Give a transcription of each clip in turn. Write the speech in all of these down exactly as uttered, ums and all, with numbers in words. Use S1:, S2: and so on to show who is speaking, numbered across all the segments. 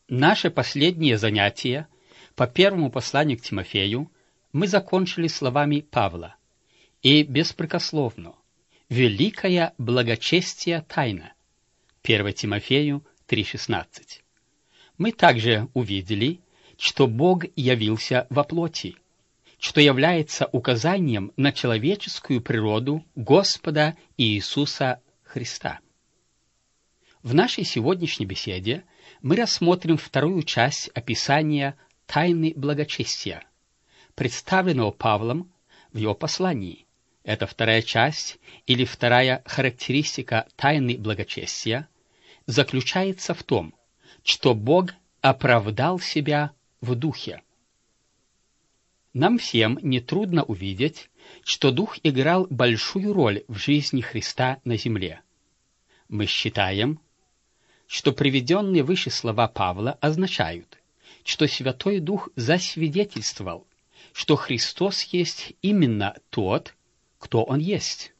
S1: Наше последнее занятие по первому посланию к Тимофею мы закончили словами Павла: «И беспрекословно, великая благочестие тайна». первое Тимофею три шестнадцать. Мы также увидели, что Бог явился во плоти, что является указанием на человеческую природу Господа Иисуса Христа. В нашей сегодняшней беседе мы рассмотрим вторую часть описания тайны благочестия, представленного Павлом в его послании. Эта вторая часть, или вторая характеристика тайны благочестия, заключается в том, что Бог оправдал себя в Духе. Нам всем нетрудно увидеть, что Дух играл большую роль в жизни Христа на земле. Мы считаем, что приведенные выше слова Павла означают, что Святой Дух засвидетельствовал, что Христос есть именно тот, кто Он есть.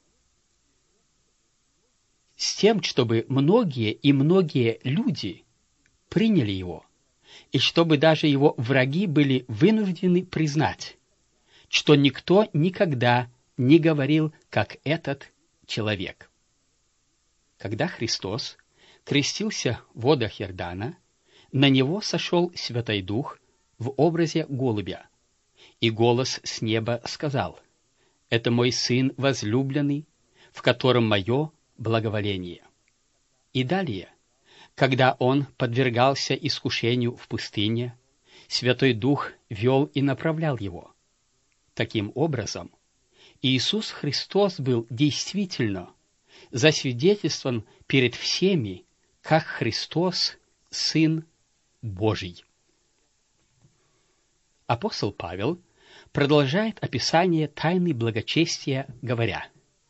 S1: С тем, чтобы многие и многие люди приняли Его, и чтобы даже Его враги были вынуждены признать, что никто никогда не говорил, как этот человек. Когда Христос крестился в водах Иордана, на Него сошел Святой Дух в образе голубя, и голос с неба сказал: «Это мой Сын возлюбленный, в котором мое благоволение». И далее, когда Он подвергался искушению в пустыне, Святой Дух вел и направлял Его. Таким образом, Иисус Христос был действительно засвидетельствован перед всеми, как Христос, Сын Божий. Апостол Павел продолжает описание тайны благочестия, говоря: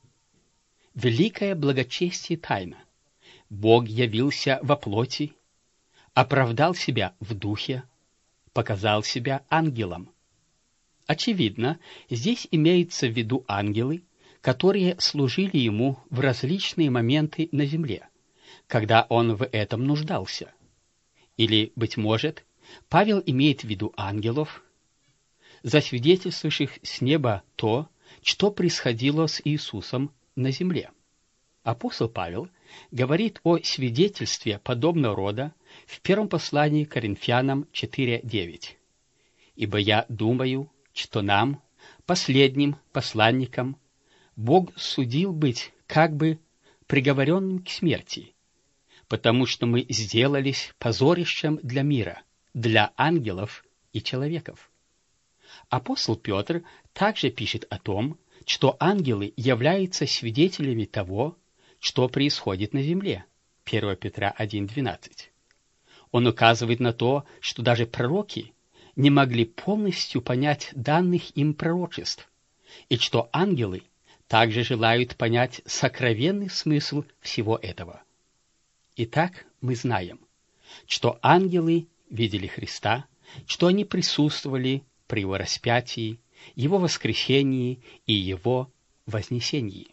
S1: «Великое благочестие тайна. Бог явился во плоти, оправдал себя в духе, показал себя ангелом». Очевидно, здесь имеются в виду ангелы, которые служили ему в различные моменты на земле, когда он в этом нуждался. Или, быть может, Павел имеет в виду ангелов, засвидетельствовавших с неба то, что происходило с Иисусом на земле. Апостол Павел говорит о свидетельстве подобного рода в первом послании к Коринфянам четыре девять. «Ибо я думаю, что нам, последним посланникам, Бог судил быть как бы приговоренным к смерти, потому что мы сделались позорищем для мира, для ангелов и человеков». Апостол Петр также пишет о том, что ангелы являются свидетелями того, что происходит на земле. первое Петра один двенадцать. Он указывает на то, что даже пророки не могли полностью понять данных им пророчеств, и что ангелы также желают понять сокровенный смысл всего этого. Итак, мы знаем, что ангелы видели Христа, что они присутствовали при Его распятии, Его воскресении и Его вознесении.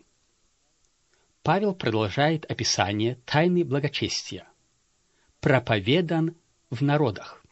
S1: Павел продолжает описание тайны благочестия. «Проповедан в народах».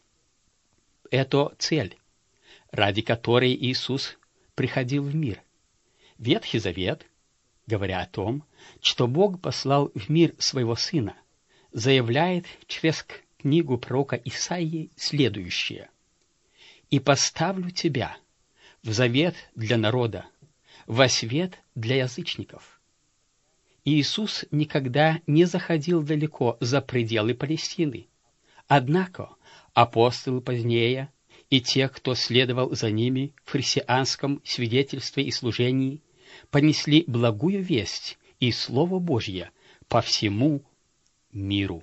S1: Это цель, ради которой Иисус приходил в мир. Ветхий Завет, говоря о том, что Бог послал в мир Своего Сына, заявляет через книгу пророка Исаии следующее: «И поставлю тебя в завет для народа, во свет для язычников». Иисус никогда не заходил далеко за пределы Палестины. Однако апостолы позднее и те, кто следовал за ними в христианском свидетельстве и служении, понесли благую весть и Слово Божье по всему миру.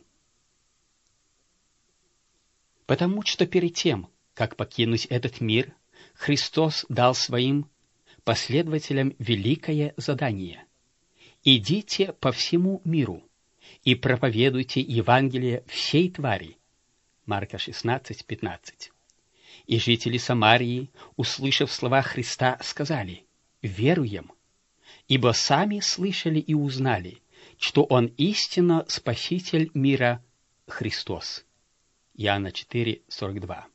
S1: Потому что перед тем, как покинуть этот мир, Христос дал своим последователям великое задание: «Идите по всему миру и проповедуйте Евангелие всей твари». Марка шестнадцать пятнадцать. И жители Самарии, услышав слова Христа, сказали: «Веруем, ибо сами слышали и узнали, что Он истинно Спаситель мира Христос». Иоанна четыре, сорок два.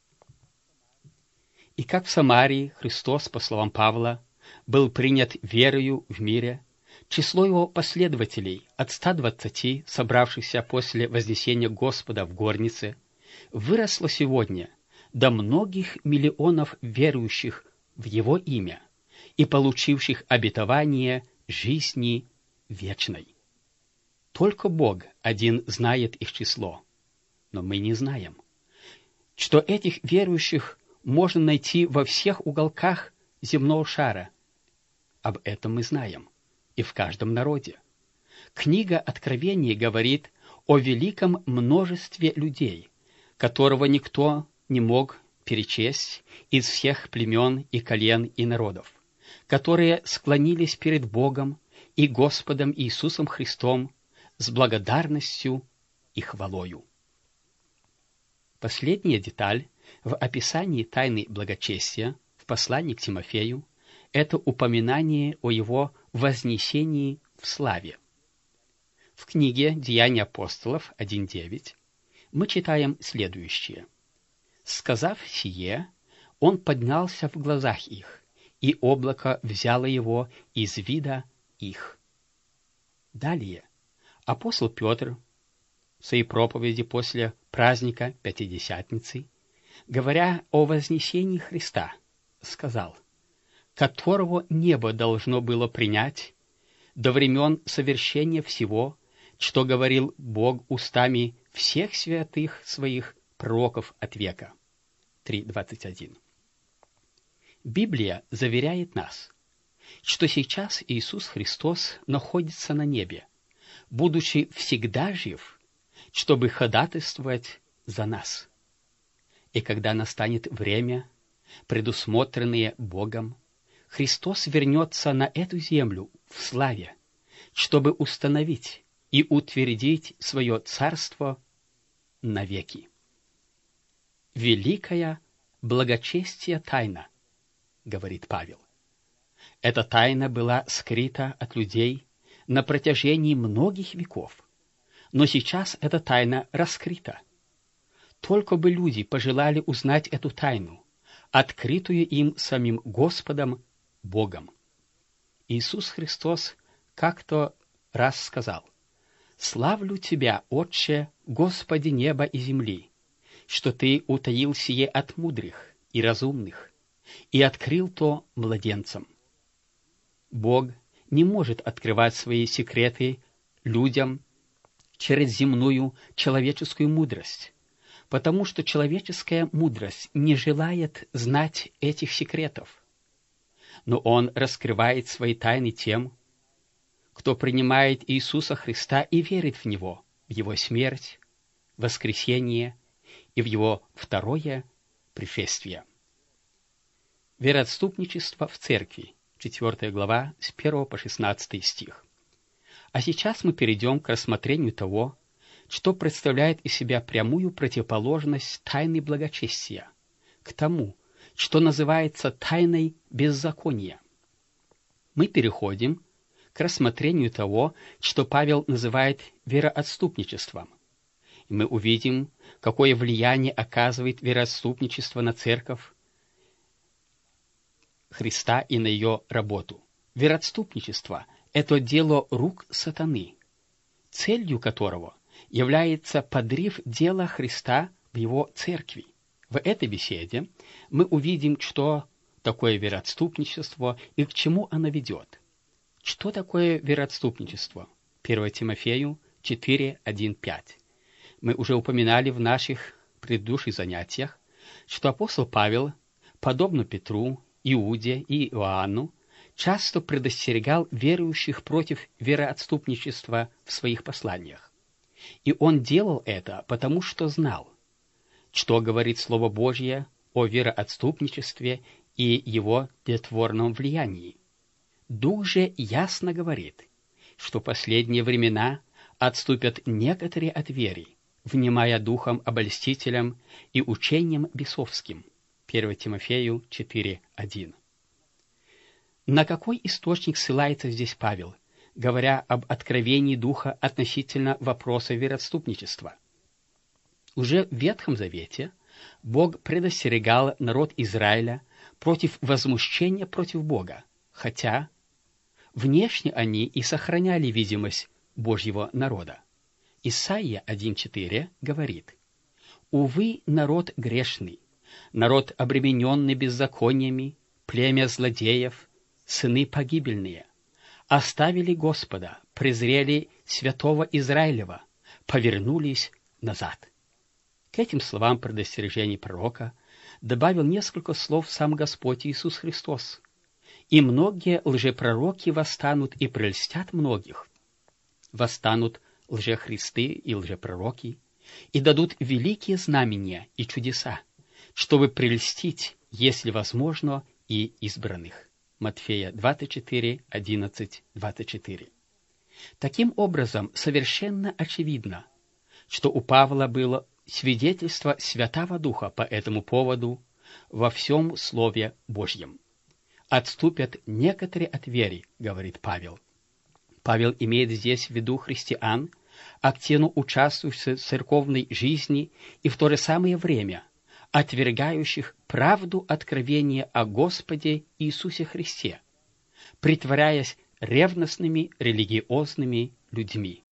S1: И как в Самарии Христос, по словам Павла, был принят верою в мире, число его последователей от ста двадцати, собравшихся после вознесения Господа в горнице, выросло сегодня до многих миллионов верующих в Его имя и получивших обетование жизни вечной. Только Бог один знает их число, но мы не знаем, что этих верующих можно найти во всех уголках земного шара. Об этом мы знаем и в каждом народе. Книга Откровения говорит о великом множестве людей, которого никто не мог перечесть из всех племен и колен и народов, которые склонились перед Богом и Господом Иисусом Христом с благодарностью и хвалою. Последняя деталь в описании тайны благочестия в послании к Тимофею – это упоминание о его вознесении в славе. В книге «Деяния апостолов» один девять мы читаем следующее. «Сказав сие, он поднялся в глазах их, и облако взяло его из вида их». Далее апостол Петр в своей проповеди после праздника Пятидесятницы, говоря о вознесении Христа, сказал, которого небо должно было принять до времен совершения всего, что говорил Бог устами всех святых своих пророков от века. три двадцать один. Библия заверяет нас, что сейчас Иисус Христос находится на небе, будучи всегда жив, чтобы ходатайствовать за нас. И когда настанет время, предусмотренное Богом, Христос вернется на эту землю в славе, чтобы установить и утвердить свое царство навеки. Великая благочестие тайна, говорит Павел. Эта тайна была скрыта от людей на протяжении многих веков, но сейчас эта тайна раскрыта. Только бы люди пожелали узнать эту тайну, открытую им самим Господом Богом. Иисус Христос как-то раз сказал: «Славлю Тебя, Отче, Господи неба и земли, что Ты утаил сие от мудрых и разумных и открыл то младенцам». Бог не может открывать свои секреты людям через земную человеческую мудрость, потому что человеческая мудрость не желает знать этих секретов. Но Он раскрывает свои тайны тем, кто принимает Иисуса Христа и верит в Него, в Его смерть, воскресение и в Его второе пришествие. Вероотступничество в церкви, четвёртая глава, с первого по шестнадцатый стих. А сейчас мы перейдем к рассмотрению того, что представляет из себя прямую противоположность тайны благочестия, к тому, что называется тайной беззакония. Мы переходим к рассмотрению того, что Павел называет вероотступничеством. И мы увидим, какое влияние оказывает вероотступничество на церковь Христа и на ее работу. Вероотступничество – это дело рук сатаны, целью которого является подрыв дела Христа в его церкви. В этой беседе мы увидим, что такое вероотступничество и к чему оно ведет. Что такое вероотступничество? первое Тимофею четыре, один, пять. Мы уже упоминали в наших предыдущих занятиях, что апостол Павел, подобно Петру, Иуде и Иоанну, часто предостерегал верующих против вероотступничества в своих посланиях. И он делал это, потому что знал, что говорит Слово Божье о вероотступничестве и его тлетворном влиянии. Дух же ясно говорит, что в последние времена отступят некоторые от веры, внимая духом обольстителям и учением бесовским. первое Тимофею четыре, один. На какой источник ссылается здесь Павел, говоря об откровении Духа относительно вопроса вероотступничества? Уже в Ветхом Завете Бог предостерегал народ Израиля против возмущения против Бога, хотя внешне они и сохраняли видимость Божьего народа. Исайя один четыре говорит: «Увы, народ грешный, народ, обремененный беззакониями, племя злодеев, сыны погибельные, оставили Господа, презрели святого Израилева, повернулись назад». К этим словам предостережений пророка добавил несколько слов сам Господь Иисус Христос. «И многие лжепророки восстанут и прельстят многих. Восстанут лжехристы и лжепророки, и дадут великие знамения и чудеса, чтобы прельстить, если возможно, и избранных». Матфея двадцать четыре, одиннадцать, двадцать четыре. Таким образом, совершенно очевидно, что у Павла было свидетельство Святого Духа по этому поводу во всем Слове Божьем. «Отступят некоторые от веры», — говорит Павел. Павел имеет здесь в виду христиан, активно участвующих в церковной жизни и в то же самое время отвергающих правду откровения о Господе Иисусе Христе, притворяясь ревностными религиозными людьми.